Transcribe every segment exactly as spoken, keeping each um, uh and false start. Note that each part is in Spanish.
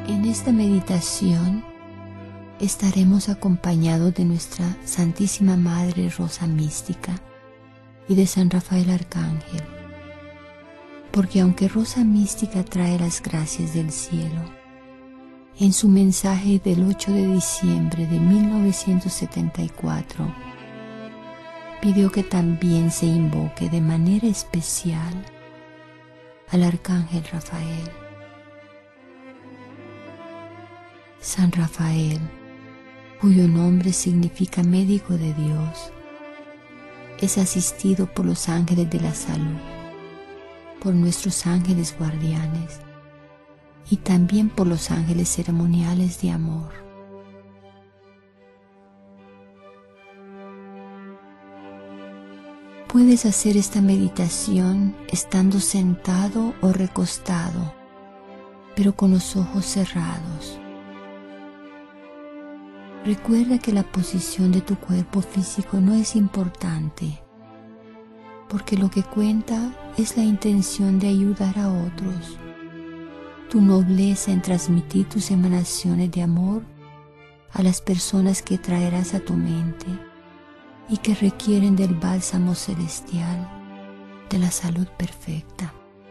En esta meditación estaremos acompañados de nuestra Santísima Madre Rosa Mística y de San Rafael Arcángel, porque aunque Rosa Mística trae las gracias del cielo, en su mensaje del ocho de diciembre de mil novecientos setenta y cuatro, pidió que también se invoque de manera especial al Arcángel Rafael. San Rafael, cuyo nombre significa médico de Dios, es asistido por los ángeles de la salud, por nuestros ángeles guardianes y también por los ángeles ceremoniales de amor. Puedes hacer esta meditación estando sentado o recostado, pero con los ojos cerrados. Recuerda que la posición de tu cuerpo físico no es importante, porque lo que cuenta es la intención de ayudar a otros, tu nobleza en transmitir tus emanaciones de amor a las personas que traerás a tu mente y que requieren del bálsamo celestial, de la salud perfecta.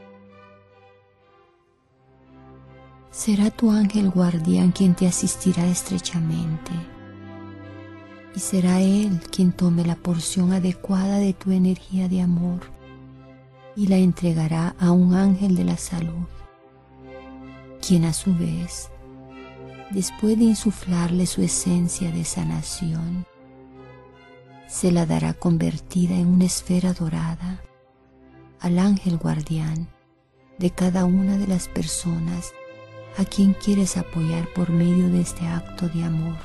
Será tu ángel guardián quien te asistirá estrechamente, y será él quien tome la porción adecuada de tu energía de amor y la entregará a un ángel de la salud, quien a su vez, después de insuflarle su esencia de sanación, se la dará convertida en una esfera dorada al ángel guardián de cada una de las personas a quien quieres apoyar por medio de este acto de amor.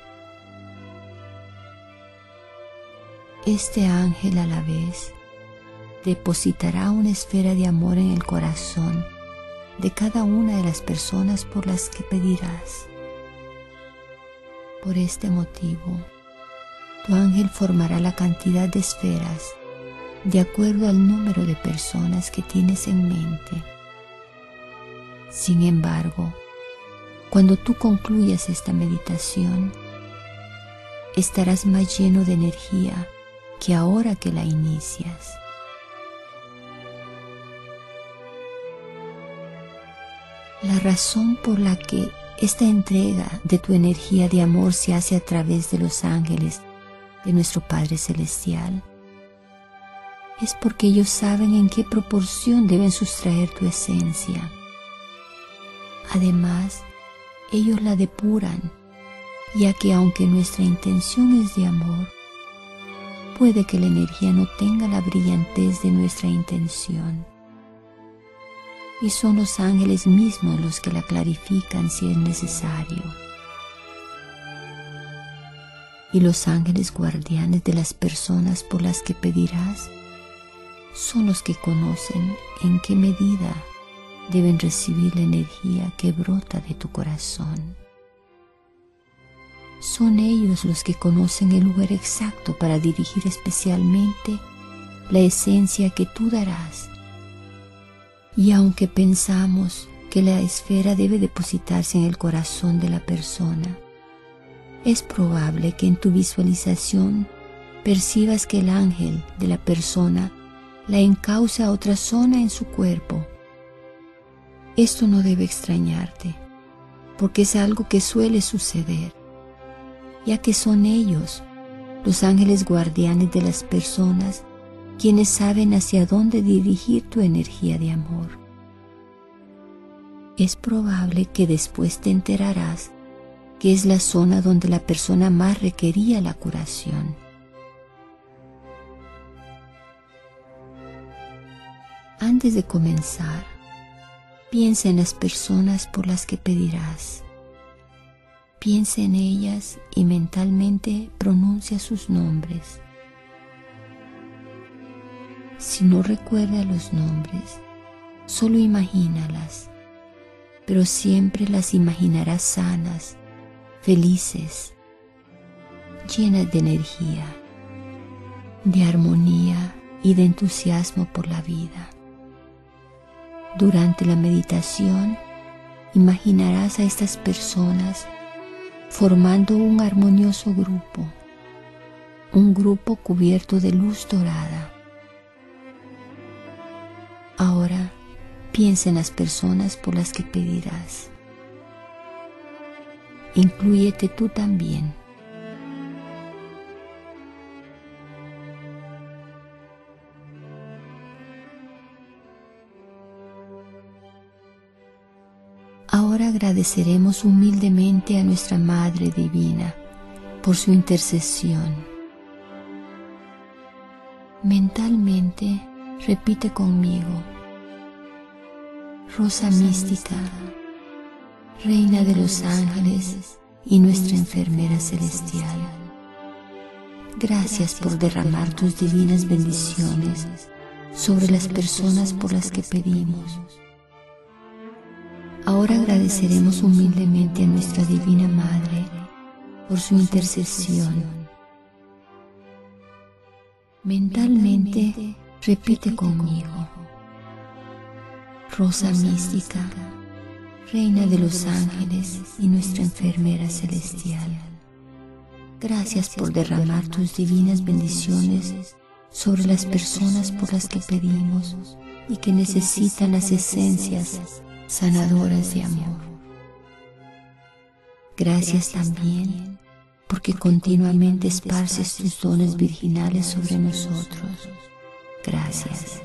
Este ángel a la vez depositará una esfera de amor en el corazón de cada una de las personas por las que pedirás. Por este motivo, tu ángel formará la cantidad de esferas de acuerdo al número de personas que tienes en mente. Sin embargo, cuando tú concluyas esta meditación, estarás más lleno de energía que ahora que la inicias. La razón por la que esta entrega de tu energía de amor se hace a través de los ángeles de nuestro Padre Celestial es porque ellos saben en qué proporción deben sustraer tu esencia. Además, ellos la depuran, ya que aunque nuestra intención es de amor, puede que la energía no tenga la brillantez de nuestra intención. Y son los ángeles mismos los que la clarifican si es necesario. Y los ángeles guardianes de las personas por las que pedirás son los que conocen en qué medida deben recibir la energía que brota de tu corazón. Son ellos los que conocen el lugar exacto para dirigir especialmente la esencia que tú darás. Y aunque pensamos que la esfera debe depositarse en el corazón de la persona, es probable que en tu visualización percibas que el ángel de la persona la encausa a otra zona en su cuerpo. Esto no debe extrañarte, porque es algo que suele suceder, ya que son ellos, los ángeles guardianes de las personas, quienes saben hacia dónde dirigir tu energía de amor. Es probable que después te enterarás que es la zona donde la persona más requería la curación. Antes de comenzar, piensa en las personas por las que pedirás. Piensa en ellas y mentalmente pronuncia sus nombres. Si no recuerdas los nombres, solo imagínalas, pero siempre las imaginarás sanas, felices, llenas de energía, de armonía y de entusiasmo por la vida. Durante la meditación, imaginarás a estas personas formando un armonioso grupo, un grupo cubierto de luz dorada. Ahora piensa en las personas por las que pedirás. Inclúyete tú también. Ahora agradeceremos humildemente a nuestra Madre Divina por su intercesión. Mentalmente repite conmigo: Rosa mística, Reina de los ángeles y nuestra enfermera celestial, gracias por derramar tus divinas bendiciones sobre las personas por las que pedimos. Ahora agradeceremos humildemente a nuestra Divina Madre por su intercesión. Mentalmente repite conmigo: Rosa mística, Reina de los ángeles y nuestra enfermera celestial, gracias por derramar tus divinas bendiciones sobre las personas por las que pedimos y que necesitan las esencias sanadoras de amor. Gracias también porque continuamente esparces tus dones virginales sobre nosotros. Gracias.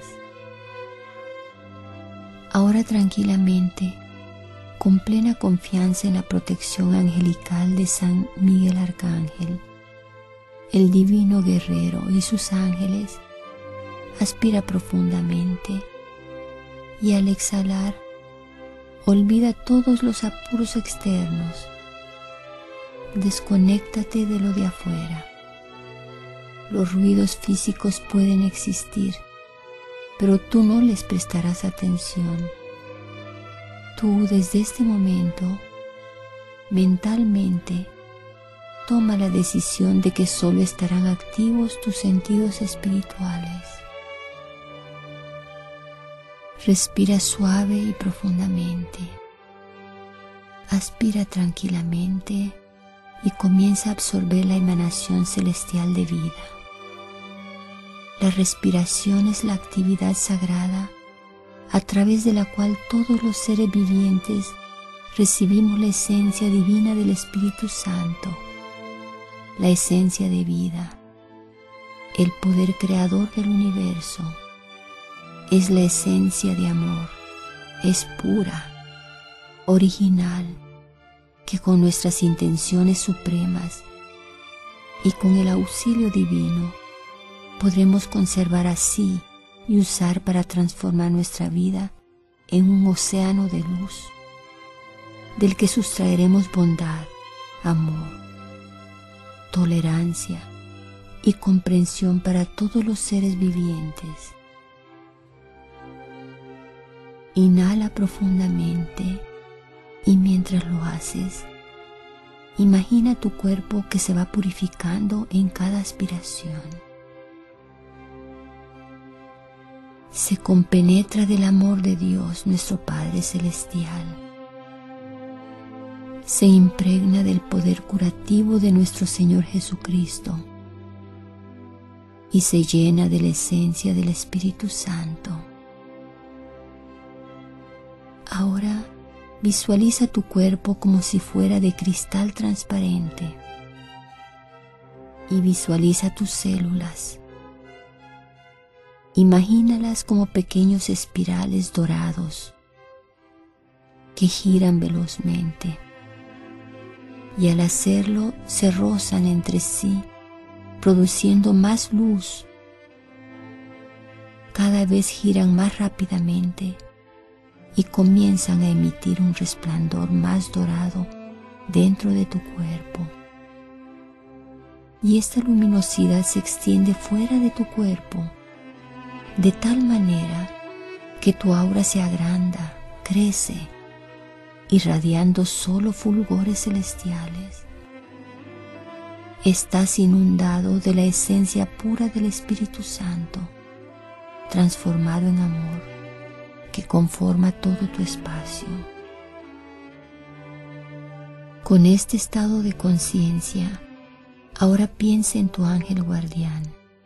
Ahora tranquilamente, con plena confianza en la protección angelical de San Miguel Arcángel, el divino guerrero y sus ángeles, aspira profundamente y al exhalar, olvida todos los apuros externos. Desconéctate de lo de afuera. Los ruidos físicos pueden existir, pero tú no les prestarás atención. Tú desde este momento, mentalmente, toma la decisión de que solo estarán activos tus sentidos espirituales. Respira suave y profundamente. Aspira tranquilamente y comienza a absorber la emanación celestial de vida. La respiración es la actividad sagrada a través de la cual todos los seres vivientes recibimos la esencia divina del Espíritu Santo, la esencia de vida, el poder creador del universo. Es la esencia de amor, es pura, original, que con nuestras intenciones supremas y con el auxilio divino podremos conservar así y usar para transformar nuestra vida en un océano de luz, del que sustraeremos bondad, amor, tolerancia y comprensión para todos los seres vivientes. Inhala profundamente y mientras lo haces, imagina tu cuerpo que se va purificando en cada aspiración. Se compenetra del amor de Dios, nuestro Padre Celestial. Se impregna del poder curativo de nuestro Señor Jesucristo y se llena de la esencia del Espíritu Santo. Ahora visualiza tu cuerpo como si fuera de cristal transparente y visualiza tus células. Imagínalas como pequeños espirales dorados que giran velozmente y al hacerlo se rozan entre sí, produciendo más luz. Cada vez giran más rápidamente y comienzan a emitir un resplandor más dorado dentro de tu cuerpo. Y esta luminosidad se extiende fuera de tu cuerpo, de tal manera que tu aura se agranda, crece, irradiando solo fulgores celestiales. Estás inundado de la esencia pura del Espíritu Santo, transformado en amor, que conforma todo tu espacio. Con este estado de conciencia, ahora piensa en tu ángel guardián.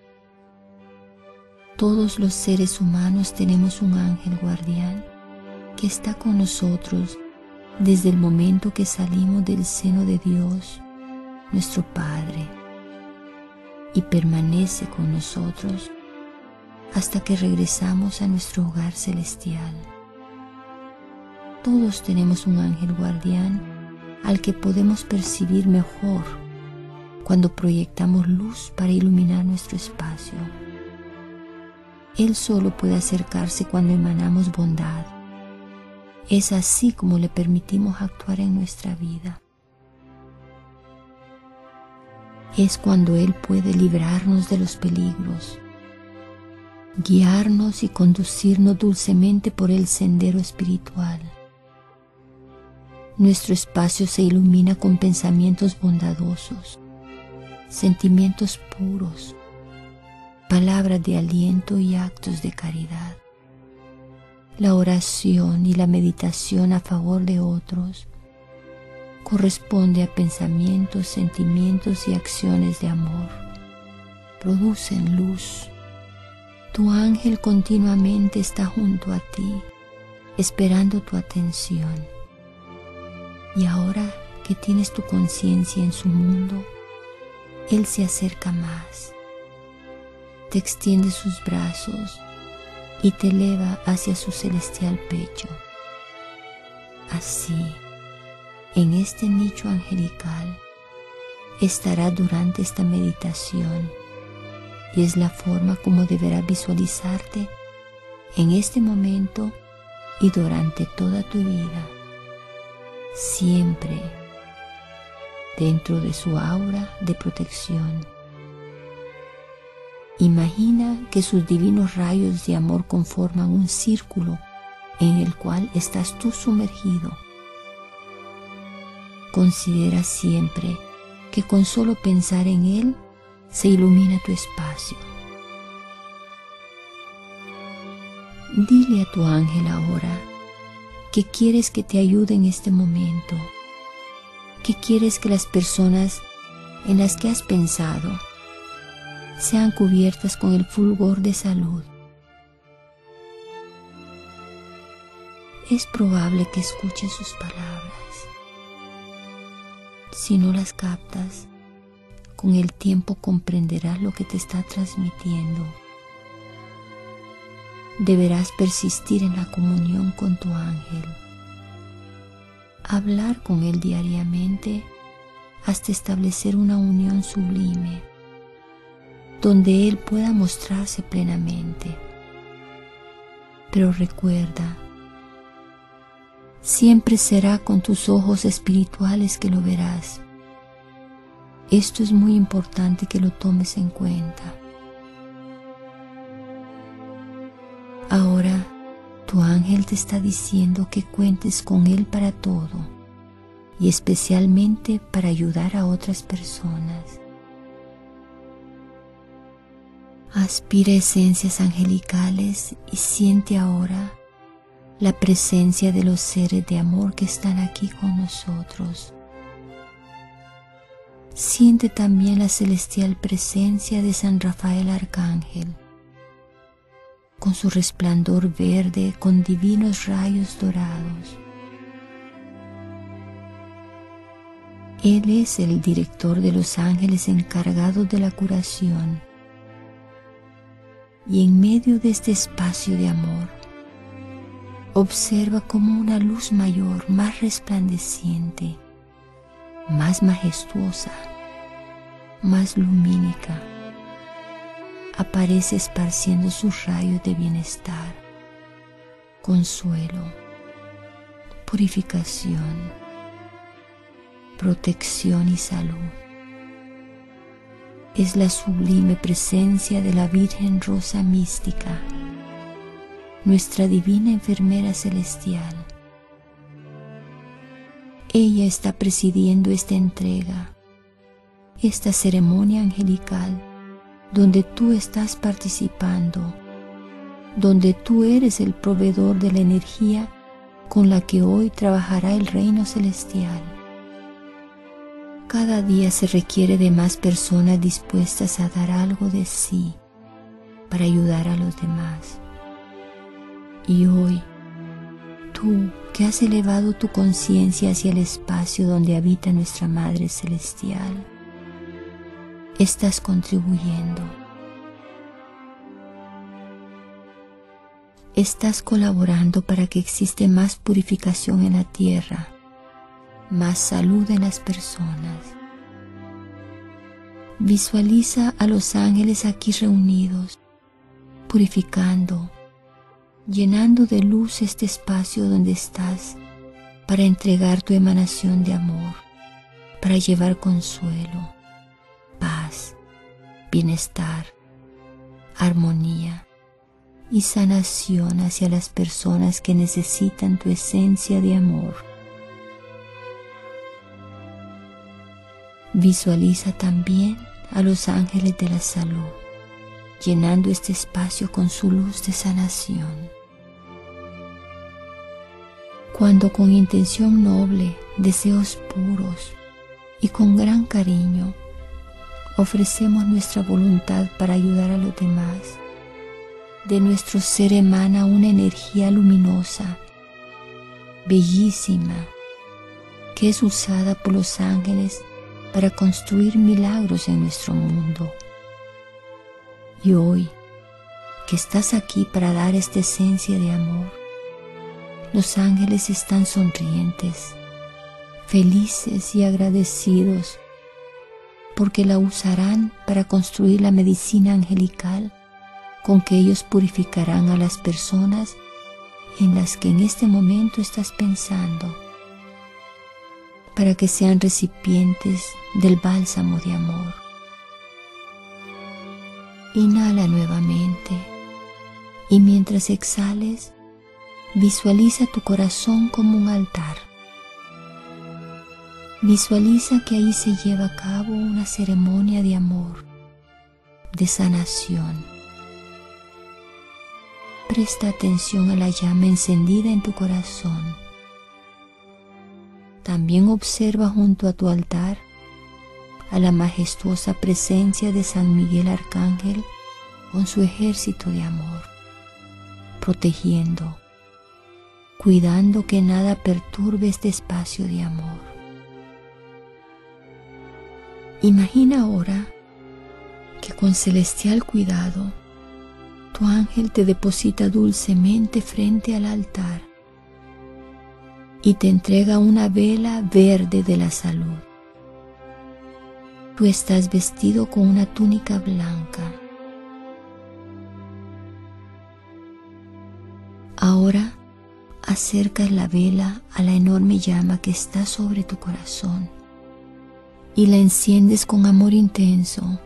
Todos los seres humanos tenemos un ángel guardián que está con nosotros desde el momento que salimos del seno de Dios, nuestro Padre, y permanece con nosotros hasta que regresamos a nuestro hogar celestial. Todos tenemos un ángel guardián al que podemos percibir mejor cuando proyectamos luz para iluminar nuestro espacio. Él solo puede acercarse cuando emanamos bondad. Es así como le permitimos actuar en nuestra vida. Es cuando Él puede librarnos de los peligros, guiarnos y conducirnos dulcemente por el sendero espiritual. Nuestro espacio se ilumina con pensamientos bondadosos, sentimientos puros, palabras de aliento y actos de caridad. La oración y la meditación a favor de otros corresponde a pensamientos, sentimientos y acciones de amor. Producen luz. Tu ángel continuamente está junto a ti, esperando tu atención. Y ahora que tienes tu conciencia en su mundo, Él se acerca más, te extiende sus brazos y te eleva hacia su celestial pecho. Así, en este nicho angelical, estará durante esta meditación y es la forma como deberás visualizarte en este momento y durante toda tu vida, siempre dentro de su aura de protección. Imagina que sus divinos rayos de amor conforman un círculo en el cual estás tú sumergido. Considera siempre que con solo pensar en Él se ilumina tu espacio. Dile a tu ángel ahora que quieres que te ayude en este momento, que quieres que las personas en las que has pensado sean cubiertas con el fulgor de salud. Es probable que escuches sus palabras. Si no las captas, con el tiempo comprenderás lo que te está transmitiendo. Deberás persistir en la comunión con tu ángel. Hablar con él diariamente hasta establecer una unión sublime, donde él pueda mostrarse plenamente. Pero recuerda, siempre será con tus ojos espirituales que lo verás. Esto es muy importante que lo tomes en cuenta. Ahora, tu ángel te está diciendo que cuentes con él para todo, y especialmente para ayudar a otras personas. Aspira esencias angelicales y siente ahora la presencia de los seres de amor que están aquí con nosotros. Siente también la celestial presencia de San Rafael Arcángel, con su resplandor verde con divinos rayos dorados. Él es el director de los ángeles encargados de la curación, y en medio de este espacio de amor, observa como una luz mayor, más resplandeciente, más majestuosa, más lumínica, aparece esparciendo sus rayos de bienestar, consuelo, purificación, protección y salud. Es la sublime presencia de la Virgen Rosa Mística, nuestra divina enfermera celestial. Ella está presidiendo esta entrega, esta ceremonia angelical, donde tú estás participando, donde tú eres el proveedor de la energía con la que hoy trabajará el reino celestial. Cada día se requiere de más personas dispuestas a dar algo de sí para ayudar a los demás. Y hoy, tú que has elevado tu conciencia hacia el espacio donde habita nuestra Madre Celestial, estás contribuyendo. Estás colaborando para que exista más purificación en la tierra, más salud en las personas. Visualiza a los ángeles aquí reunidos, purificando, llenando de luz este espacio donde estás para entregar tu emanación de amor, para llevar consuelo, paz, bienestar, armonía y sanación hacia las personas que necesitan tu esencia de amor. Visualiza también a los ángeles de la salud, llenando este espacio con su luz de sanación. Cuando con intención noble, deseos puros y con gran cariño ofrecemos nuestra voluntad para ayudar a los demás, de nuestro ser emana una energía luminosa, bellísima, que es usada por los ángeles para construir milagros en nuestro mundo. Y hoy, que estás aquí para dar esta esencia de amor, los ángeles están sonrientes, felices y agradecidos, porque la usarán para construir la medicina angelical con que ellos purificarán a las personas en las que en este momento estás pensando, para que sean recipientes del bálsamo de amor. Inhala nuevamente y mientras exhales, visualiza tu corazón como un altar. Visualiza que ahí se lleva a cabo una ceremonia de amor, de sanación. Presta atención a la llama encendida en tu corazón. También observa junto a tu altar a la majestuosa presencia de San Miguel Arcángel con su ejército de amor, protegiendo, cuidando que nada perturbe este espacio de amor. Imagina ahora que con celestial cuidado tu ángel te deposita dulcemente frente al altar y te entrega una vela verde de la salud. Tú estás vestido con una túnica blanca. Ahora acercas la vela a la enorme llama que está sobre tu corazón y la enciendes con amor intenso.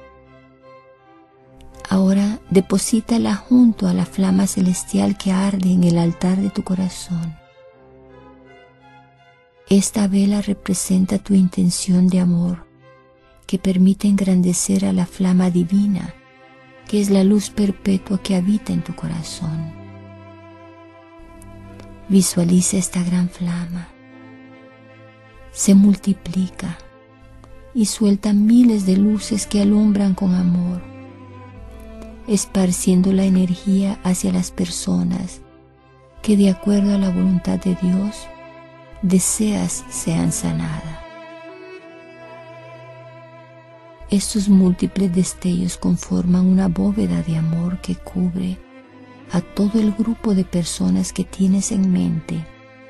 Ahora deposítala junto a la flama celestial que arde en el altar de tu corazón. Esta vela representa tu intención de amor que permite engrandecer a la flama divina, que es la luz perpetua que habita en tu corazón. Visualiza esta gran flama. Se multiplica y suelta miles de luces que alumbran con amor, esparciendo la energía hacia las personas que, de acuerdo a la voluntad de Dios, deseas sean sanadas. Estos múltiples destellos conforman una bóveda de amor que cubre a todo el grupo de personas que tienes en mente.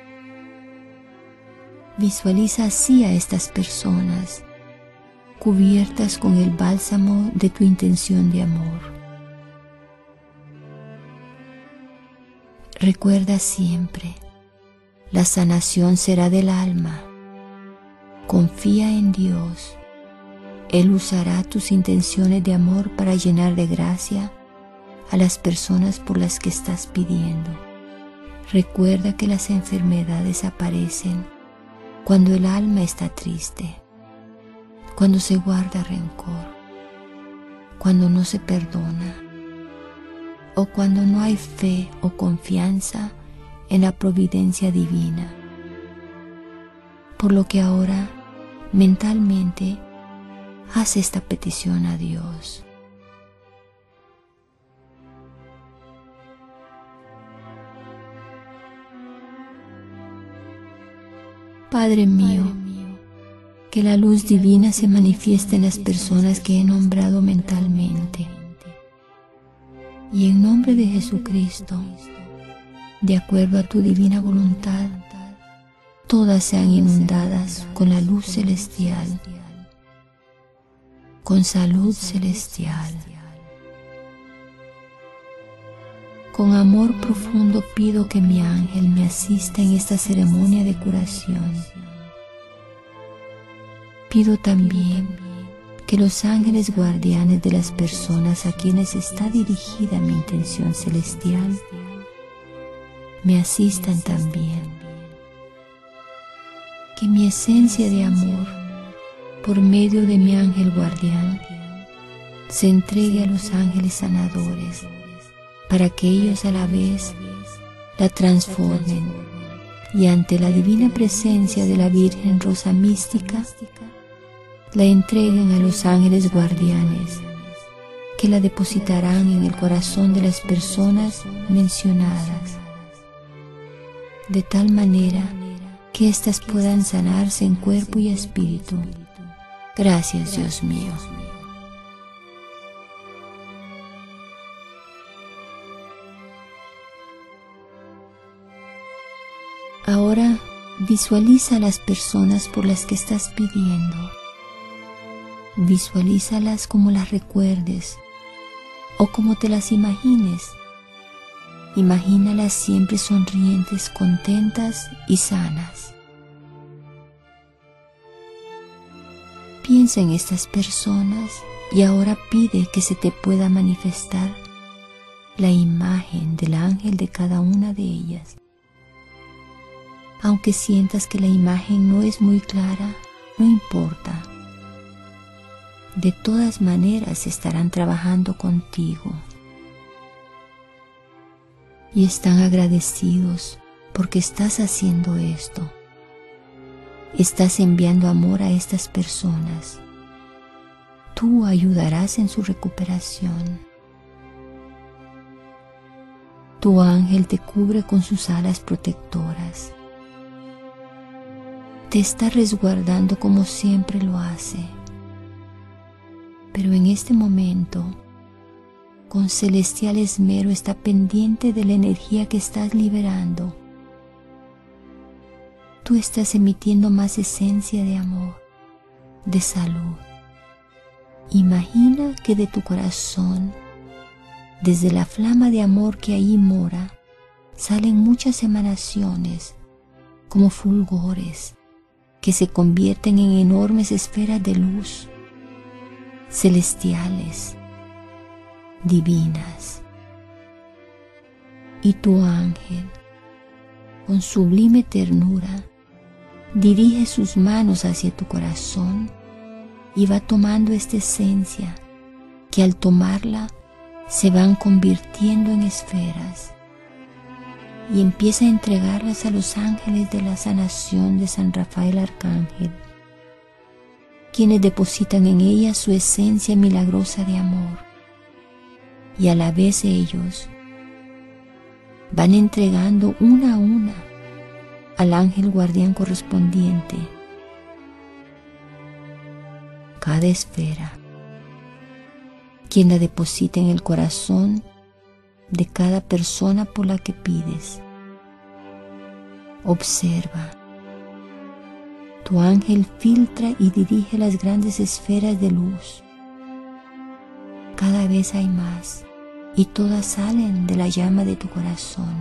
Visualiza así a estas personas, cubiertas con el bálsamo de tu intención de amor. Recuerda siempre, la sanación será del alma. Confía en Dios. Él usará tus intenciones de amor para llenar de gracia a las personas por las que estás pidiendo. Recuerda que las enfermedades aparecen cuando el alma está triste, cuando se guarda rencor, cuando no se perdona, o cuando no hay fe o confianza en la providencia divina. Por lo que ahora mentalmente, haz esta petición a Dios. Padre mío, que la luz divina se manifieste en las personas que he nombrado mentalmente. Y en nombre de Jesucristo, de acuerdo a tu divina voluntad, todas sean inundadas con la luz celestial, con salud celestial. Con amor profundo pido que mi ángel me asista en esta ceremonia de curación. Pido también que los ángeles guardianes de las personas a quienes está dirigida mi intención celestial me asistan también. Que mi esencia de amor, por medio de mi ángel guardián, se entregue a los ángeles sanadores, para que ellos a la vez la transformen y ante la divina presencia de la Virgen Rosa Mística la entreguen a los ángeles guardianes, que la depositarán en el corazón de las personas mencionadas, de tal manera que éstas puedan sanarse en cuerpo y espíritu. Gracias, Dios mío. Ahora visualiza a las personas por las que estás pidiendo. Visualízalas como las recuerdes o como te las imagines. Imagínalas siempre sonrientes, contentas y sanas. Piensa en estas personas y ahora pide que se te pueda manifestar la imagen del ángel de cada una de ellas. Aunque sientas que la imagen no es muy clara, no importa. De todas maneras estarán trabajando contigo y están agradecidos porque estás haciendo esto. Estás enviando amor a estas personas. Tú ayudarás en su recuperación. Tu ángel te cubre con sus alas protectoras. Te está resguardando como siempre lo hace. Pero en este momento, con celestial esmero está pendiente de la energía que estás liberando. Tú estás emitiendo más esencia de amor, de salud. Imagina que de tu corazón, desde la flama de amor que ahí mora, salen muchas emanaciones, como fulgores, que se convierten en enormes esferas de luz, celestiales, divinas. Y tu ángel, con sublime ternura, dirige sus manos hacia tu corazón y va tomando esta esencia que al tomarla se van convirtiendo en esferas y empieza a entregarlas a los ángeles de la sanación de San Rafael Arcángel, quienes depositan en ellas su esencia milagrosa de amor, y a la vez ellos van entregando una a una al ángel guardián correspondiente cada esfera, quien la deposita en el corazón de cada persona por la que pides. Observa. Tu ángel filtra y dirige las grandes esferas de luz. Cada vez hay más y todas salen de la llama de tu corazón.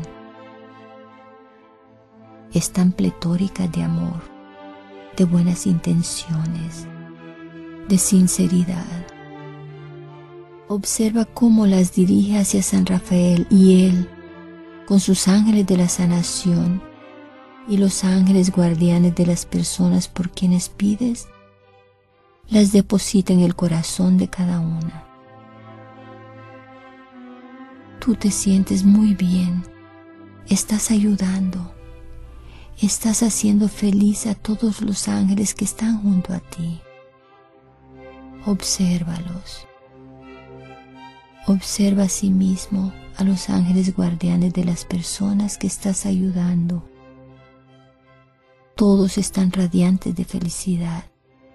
Están pletóricas de amor, de buenas intenciones, de sinceridad. Observa cómo las dirige hacia San Rafael y él, con sus ángeles de la sanación y los ángeles guardianes de las personas por quienes pides, las deposita en el corazón de cada una. Tú te sientes muy bien, estás ayudando, estás haciendo feliz a todos los ángeles que están junto a ti. Obsérvalos. Observa asimismo a los ángeles guardianes de las personas que estás ayudando. Todos están radiantes de felicidad.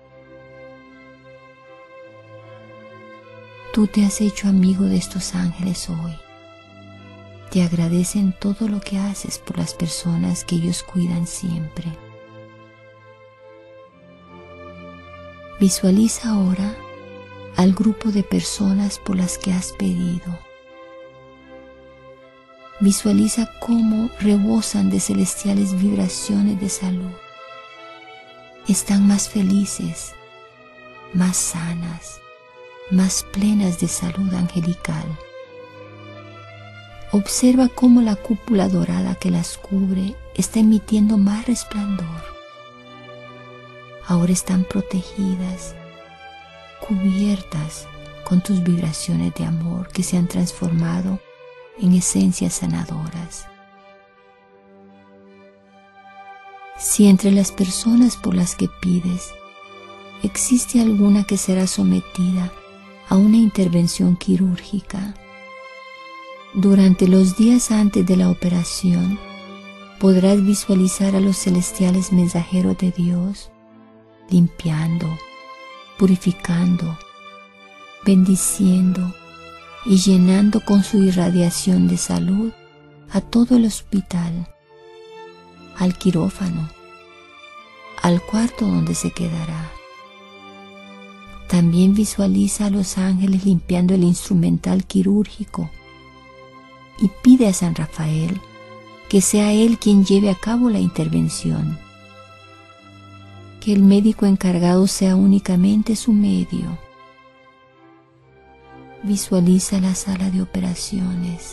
Tú te has hecho amigo de estos ángeles hoy. Te agradecen todo lo que haces por las personas que ellos cuidan siempre. Visualiza ahora al grupo de personas por las que has pedido. Visualiza cómo rebosan de celestiales vibraciones de salud. Están más felices, más sanas, más plenas de salud angelical. Observa cómo la cúpula dorada que las cubre está emitiendo más resplandor. Ahora están protegidas, cubiertas con tus vibraciones de amor que se han transformado en esencias sanadoras. Si entre las personas por las que pides existe alguna que será sometida a una intervención quirúrgica, durante los días antes de la operación podrás visualizar a los celestiales mensajeros de Dios limpiando, purificando, bendiciendo y llenando con su irradiación de salud a todo el hospital, al quirófano, al cuarto donde se quedará. También visualiza a los ángeles limpiando el instrumental quirúrgico y pide a San Rafael que sea él quien lleve a cabo la intervención, que el médico encargado sea únicamente su medio. Visualiza la sala de operaciones,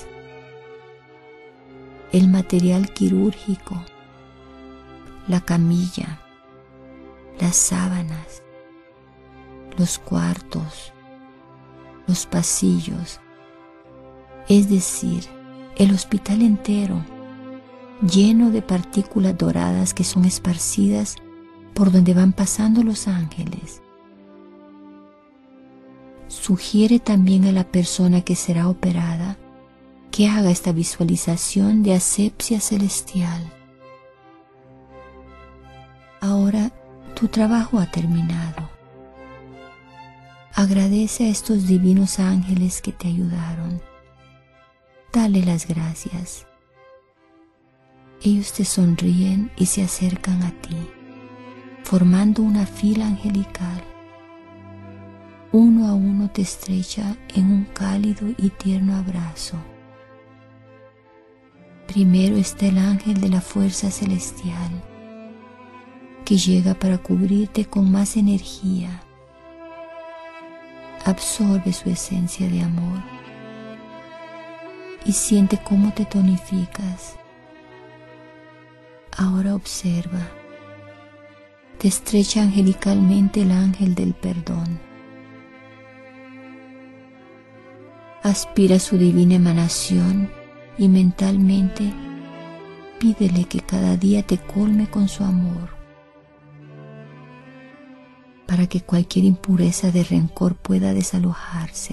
el material quirúrgico, la camilla, las sábanas, los cuartos, los pasillos, es decir, el hospital entero, lleno de partículas doradas que son esparcidas por donde van pasando los ángeles. Sugiere también a la persona que será operada que haga esta visualización de asepsia celestial. Ahora tu trabajo ha terminado. Agradece a estos divinos ángeles que te ayudaron. Dale las gracias. Ellos te sonríen y se acercan a ti, formando una fila angelical. Uno a uno te estrecha en un cálido y tierno abrazo. Primero está el ángel de la fuerza celestial, que llega para cubrirte con más energía. Absorbe su esencia de amor y siente cómo te tonificas. Ahora observa. Te estrecha angelicalmente el ángel del perdón. Aspira su divina emanación y mentalmente pídele que cada día te colme con su amor, para que cualquier impureza de rencor pueda desalojarse.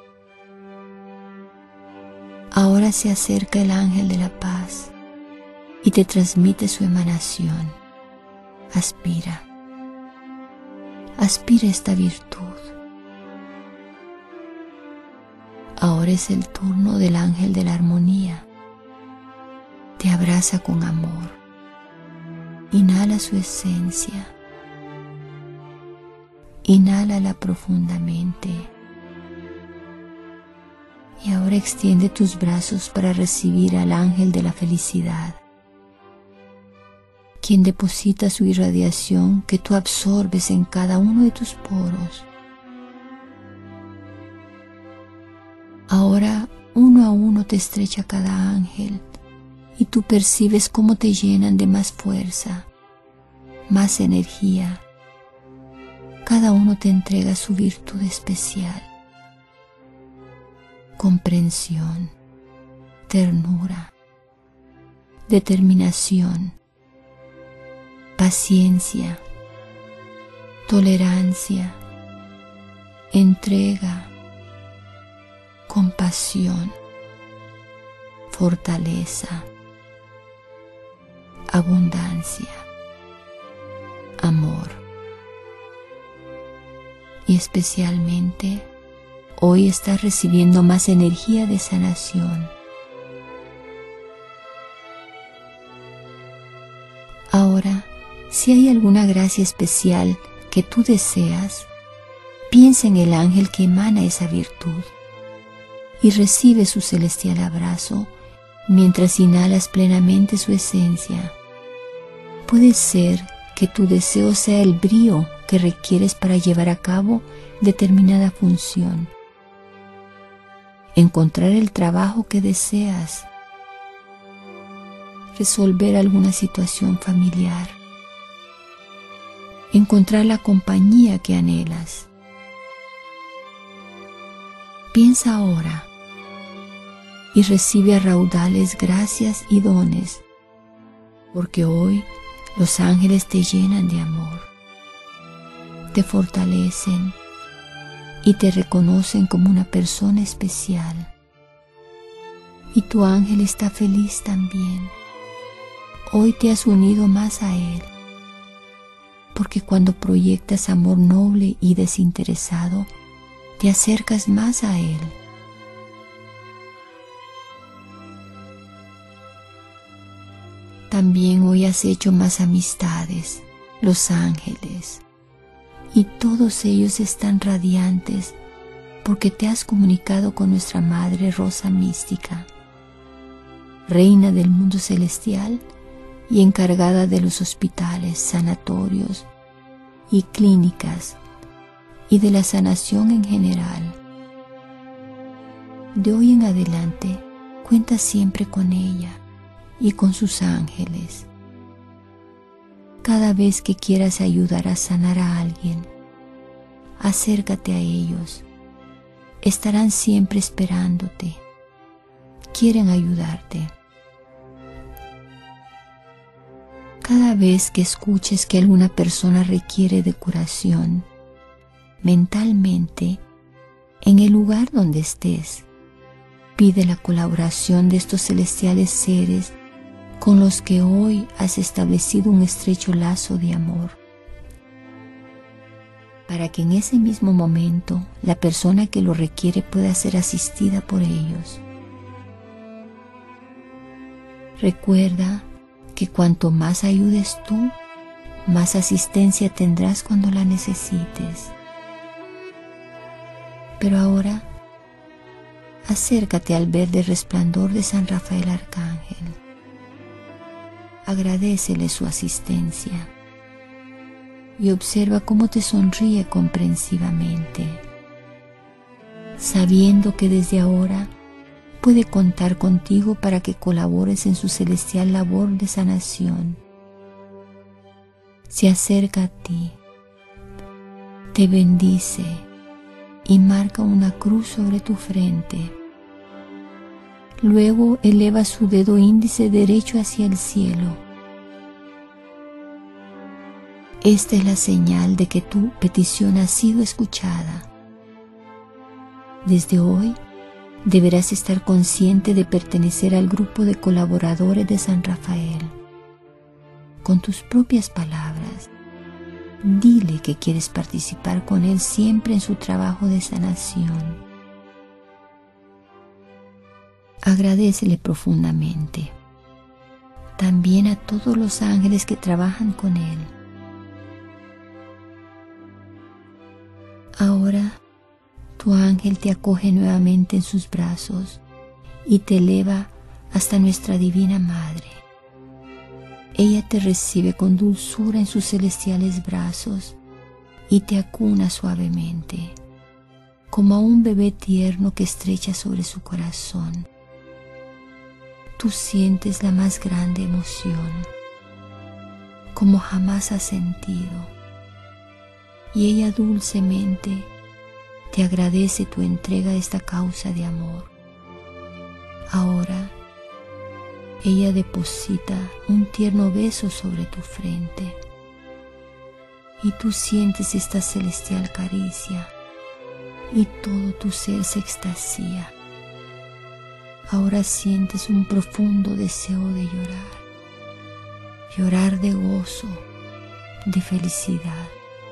Ahora se acerca el ángel de la paz y te transmite su emanación. Aspira. Aspira esta virtud. Ahora es el turno del ángel de la armonía. Te abraza con amor. Inhala su esencia. Inhálala profundamente. Y ahora extiende tus brazos para recibir al ángel de la felicidad, quien deposita su irradiación que tú absorbes en cada uno de tus poros. Ahora uno a uno te estrecha cada ángel y tú percibes cómo te llenan de más fuerza, más energía. Cada uno te entrega su virtud especial: comprensión, ternura, determinación, paciencia, tolerancia, entrega, compasión, fortaleza, abundancia, amor. Y especialmente hoy estás recibiendo más energía de sanación. Ahora, si hay alguna gracia especial que tú deseas, piensa en el ángel que emana esa virtud y recibe su celestial abrazo mientras inhalas plenamente su esencia. Puede ser que tu deseo sea el brío que requieres para llevar a cabo determinada función, encontrar el trabajo que deseas, resolver alguna situación familiar, encontrar la compañía que anhelas. Piensa ahora y recibe a raudales gracias y dones, porque hoy los ángeles te llenan de amor, te fortalecen y te reconocen como una persona especial. Y tu ángel está feliz también. Hoy te has unido más a él, porque cuando proyectas amor noble y desinteresado, te acercas más a él. También hoy has hecho más amistades, los ángeles, y todos ellos están radiantes porque te has comunicado con nuestra Madre Rosa Mística, Reina del mundo celestial y encargada de los hospitales, sanatorios y clínicas y de la sanación en general. De hoy en adelante, cuenta siempre con ella y con sus ángeles. Cada vez que quieras ayudar a sanar a alguien, acércate a ellos. Estarán siempre esperándote. Quieren ayudarte. Cada vez que escuches que alguna persona requiere de curación, mentalmente, en el lugar donde estés, pide la colaboración de estos celestiales seres con los que hoy has establecido un estrecho lazo de amor, para que en ese mismo momento la persona que lo requiere pueda ser asistida por ellos. Recuerda que cuanto más ayudes tú, más asistencia tendrás cuando la necesites. Pero ahora, acércate al verde resplandor de San Rafael Arcángel. Agradécele su asistencia y observa cómo te sonríe comprensivamente, sabiendo que desde ahora puede contar contigo para que colabores en su celestial labor de sanación. Se acerca a ti, te bendice y marca una cruz sobre tu frente. Luego eleva su dedo índice derecho hacia el cielo. Esta es la señal de que tu petición ha sido escuchada. Desde hoy deberás estar consciente de pertenecer al grupo de colaboradores de San Rafael. Con tus propias palabras, dile que quieres participar con él siempre en su trabajo de sanación. Agradécele profundamente, también a todos los ángeles que trabajan con él. Ahora, tu ángel te acoge nuevamente en sus brazos y te eleva hasta nuestra Divina Madre. Ella te recibe con dulzura en sus celestiales brazos y te acuna suavemente, como a un bebé tierno que estrecha sobre su corazón. Tú sientes la más grande emoción, como jamás has sentido, y ella dulcemente te agradece tu entrega a esta causa de amor. Ahora, ella deposita un tierno beso sobre tu frente y tú sientes esta celestial caricia y todo tu ser se extasía. Ahora sientes un profundo deseo de llorar, llorar de gozo, de felicidad.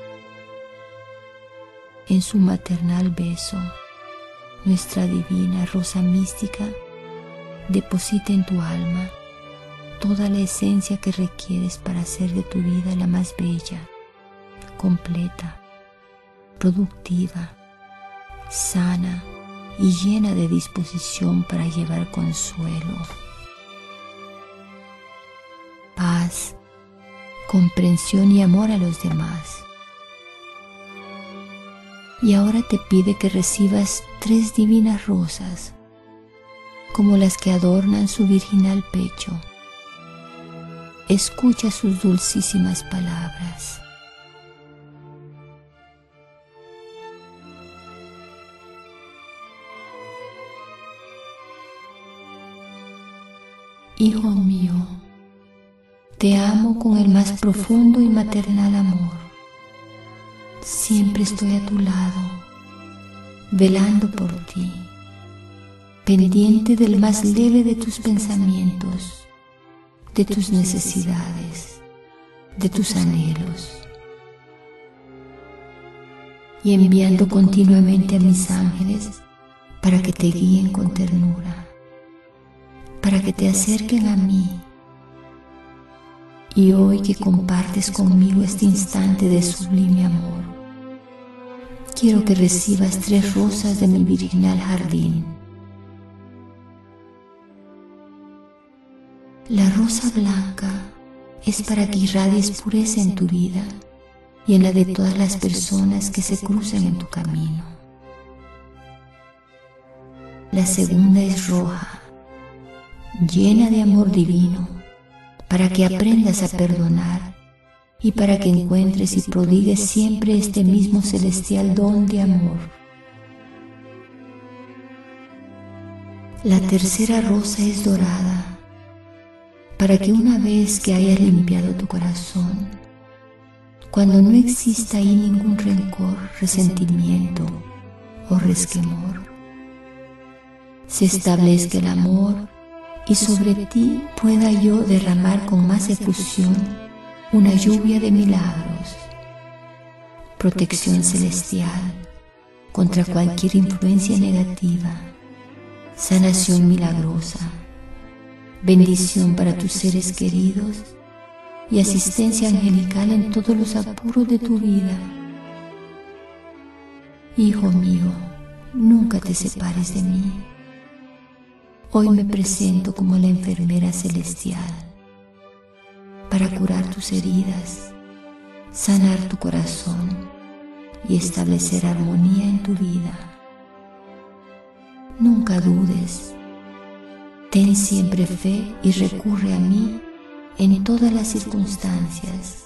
En su maternal beso, nuestra divina rosa mística deposita en tu alma toda la esencia que requieres para hacer de tu vida la más bella, completa, productiva, sana y llena de disposición para llevar consuelo, paz, comprensión y amor a los demás. Y ahora te pide que recibas tres divinas rosas, como las que adornan su virginal pecho. Escucha sus dulcísimas palabras. Hijo mío, te amo con el más profundo y maternal amor. Siempre estoy a tu lado, velando por ti, pendiente del más leve de tus pensamientos, de tus necesidades, de tus anhelos, y enviando continuamente a mis ángeles para que te guíen con ternura, para que te acerquen a mí. Y hoy que compartes conmigo este instante de sublime amor, quiero que recibas tres rosas de mi virginal jardín. La rosa blanca es para que irradies pureza en tu vida y en la de todas las personas que se cruzan en tu camino. La segunda es roja, llena de amor divino, para que aprendas a perdonar y para que encuentres y prodigues siempre este mismo celestial don de amor. La tercera rosa es dorada, para que una vez que hayas limpiado tu corazón, cuando no exista ahí ningún rencor, resentimiento o resquemor, se establezca el amor y sobre ti pueda yo derramar con más efusión una lluvia de milagros, protección celestial contra cualquier influencia negativa, sanación milagrosa, bendición para tus seres queridos y asistencia angelical en todos los apuros de tu vida. Hijo mío, nunca te separes de mí. Hoy me presento como la enfermera celestial para curar tus heridas, sanar tu corazón y establecer armonía en tu vida. Nunca dudes, ten siempre fe y recurre a mí en todas las circunstancias.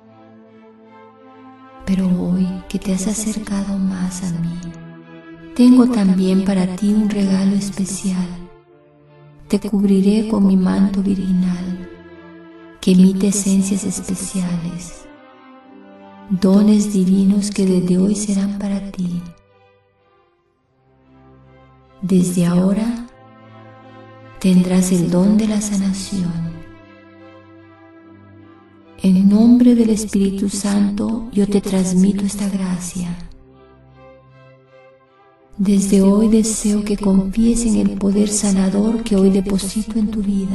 Pero hoy que te has acercado más a mí, tengo también para ti un regalo especial. Te cubriré con mi manto virginal, que emite esencias especiales, dones divinos que desde hoy serán para ti. Desde ahora tendrás el don de la sanación. En nombre del Espíritu Santo yo te transmito esta gracia. Desde hoy deseo que confíes en el poder sanador que hoy deposito en tu vida.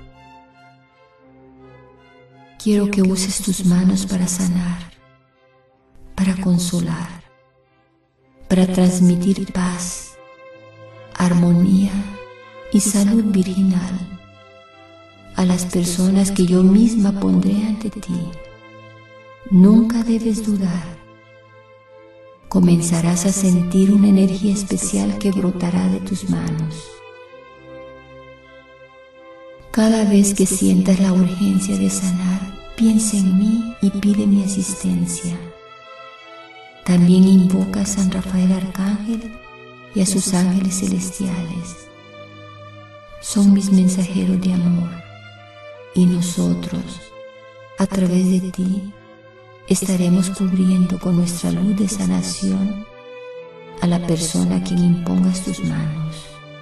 Quiero que uses tus manos para sanar, para consolar, para transmitir paz, armonía y salud virginal a las personas que yo misma pondré ante ti. Nunca debes dudar. Comenzarás a sentir una energía especial que brotará de tus manos. Cada vez que sientas la urgencia de sanar, piensa en mí y pide mi asistencia. También invoca a San Rafael Arcángel y a sus ángeles celestiales. Son mis mensajeros de amor, y nosotros, a través de ti, estaremos cubriendo con nuestra luz de sanación a la persona a quien impongas tus manos.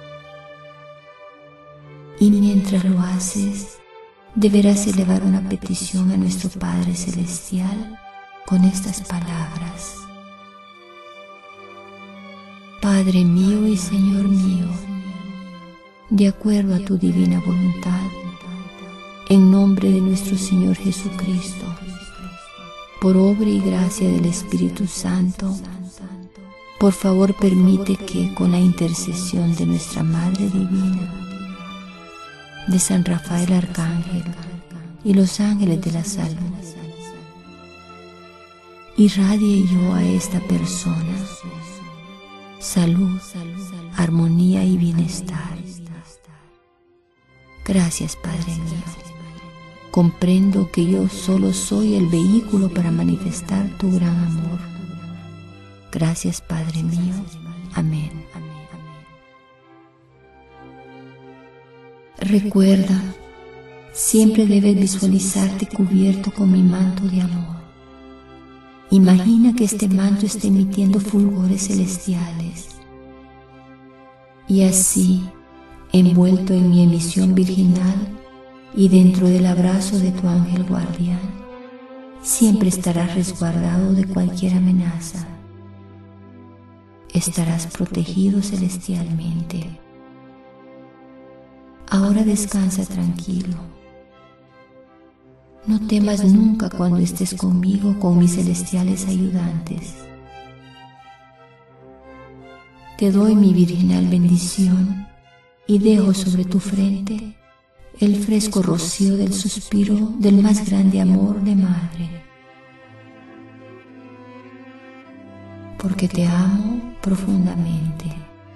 Y mientras lo haces, deberás elevar una petición a nuestro Padre Celestial con estas palabras: Padre mío y Señor mío, de acuerdo a tu divina voluntad, en nombre de nuestro Señor Jesucristo, por obra y gracia del Espíritu Santo, por favor permite que, con la intercesión de nuestra Madre Divina, de San Rafael Arcángel y los ángeles de la salud, irradie yo a esta persona salud, armonía y bienestar. Gracias, Padre mío. Comprendo que yo solo soy el vehículo para manifestar tu gran amor. Gracias, Padre mío. Amén. Recuerda, siempre debes visualizarte cubierto con mi manto de amor. Imagina que este manto esté emitiendo fulgores celestiales. Y así, envuelto en mi emisión virginal y dentro del abrazo de tu ángel guardián, siempre estarás resguardado de cualquier amenaza. Estarás protegido celestialmente. Ahora descansa tranquilo. No temas nunca cuando estés conmigo con mis celestiales ayudantes. Te doy mi virginal bendición y dejo sobre tu frente el fresco rocío del suspiro del más grande amor de madre. Porque te amo profundamente.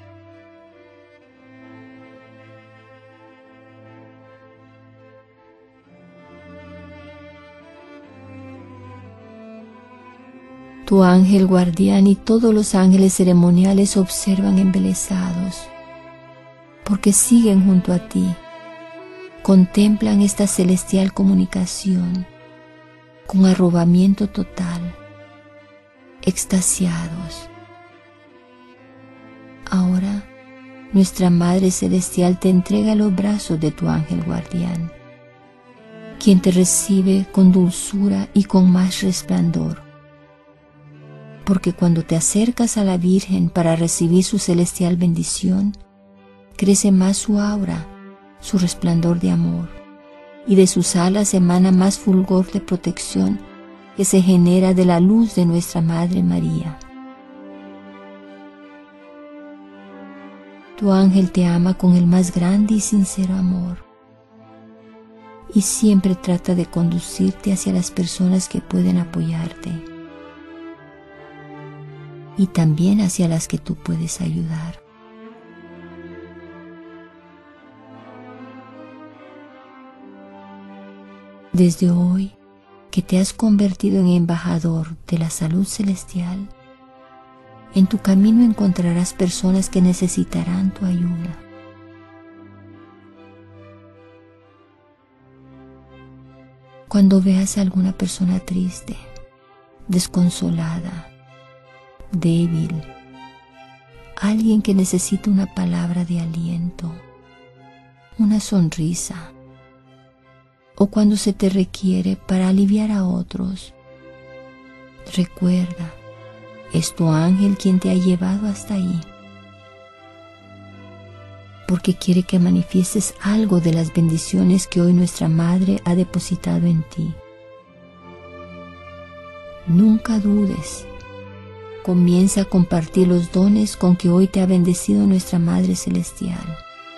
Tu ángel guardián y todos los ángeles ceremoniales observan embelesados, porque siguen junto a ti, contemplan esta celestial comunicación con arrobamiento total, extasiados. Ahora, nuestra Madre Celestial te entrega los brazos de tu ángel guardián, quien te recibe con dulzura y con más resplandor. Porque cuando te acercas a la Virgen para recibir su celestial bendición, crece más su aura, su resplandor de amor, y de sus alas emana más fulgor de protección que se genera de la luz de nuestra Madre María. Tu ángel te ama con el más grande y sincero amor, y siempre trata de conducirte hacia las personas que pueden apoyarte, y también hacia las que tú puedes ayudar. Desde hoy que te has convertido en embajador de la salud celestial, en tu camino encontrarás personas que necesitarán tu ayuda. Cuando veas a alguna persona triste, desconsolada, débil, alguien que necesita una palabra de aliento, una sonrisa, o cuando se te requiere para aliviar a otros, recuerda, es tu ángel quien te ha llevado hasta ahí, porque quiere que manifiestes algo de las bendiciones que hoy nuestra Madre ha depositado en ti. Nunca dudes. Comienza a compartir los dones con que hoy te ha bendecido nuestra Madre Celestial.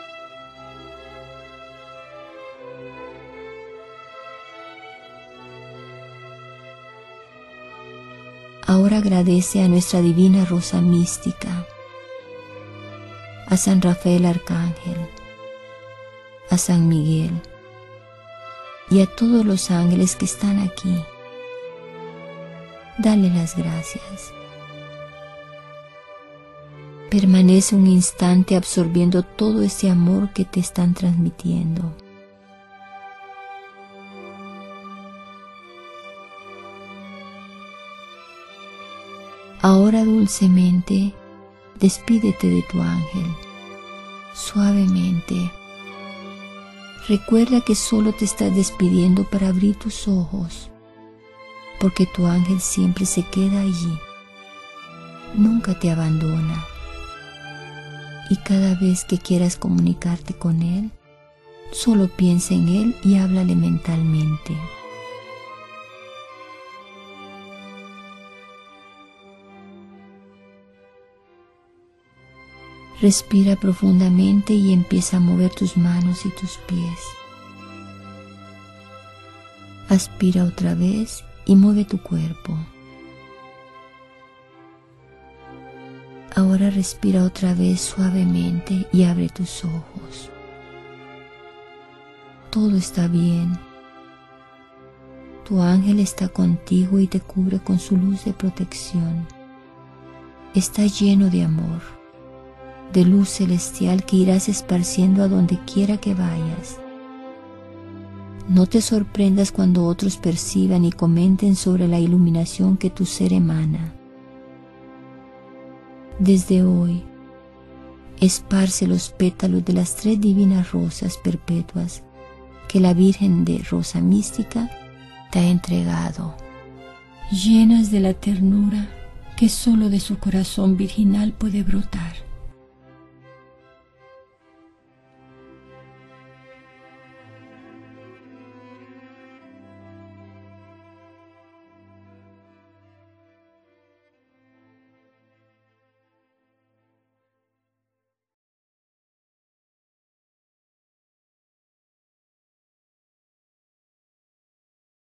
Ahora agradece a nuestra divina rosa mística, a San Rafael Arcángel, a San Miguel y a todos los ángeles que están aquí. Dale las gracias. Permanece un instante absorbiendo todo ese amor que te están transmitiendo. Ahora dulcemente despídete de tu ángel, suavemente. Recuerda que solo te estás despidiendo para abrir tus ojos, porque tu ángel siempre se queda allí, nunca te abandona. Y cada vez que quieras comunicarte con él, solo piensa en él y háblale mentalmente. Respira profundamente y empieza a mover tus manos y tus pies. Aspira otra vez y mueve tu cuerpo. Ahora respira otra vez suavemente y abre tus ojos. Todo está bien. Tu ángel está contigo y te cubre con su luz de protección. Está lleno de amor, de luz celestial que irás esparciendo a donde quiera que vayas. No te sorprendas cuando otros perciban y comenten sobre la iluminación que tu ser emana. Desde hoy, esparce los pétalos de las tres divinas rosas perpetuas que la Virgen de Rosa Mística te ha entregado, llenas de la ternura que solo de su corazón virginal puede brotar.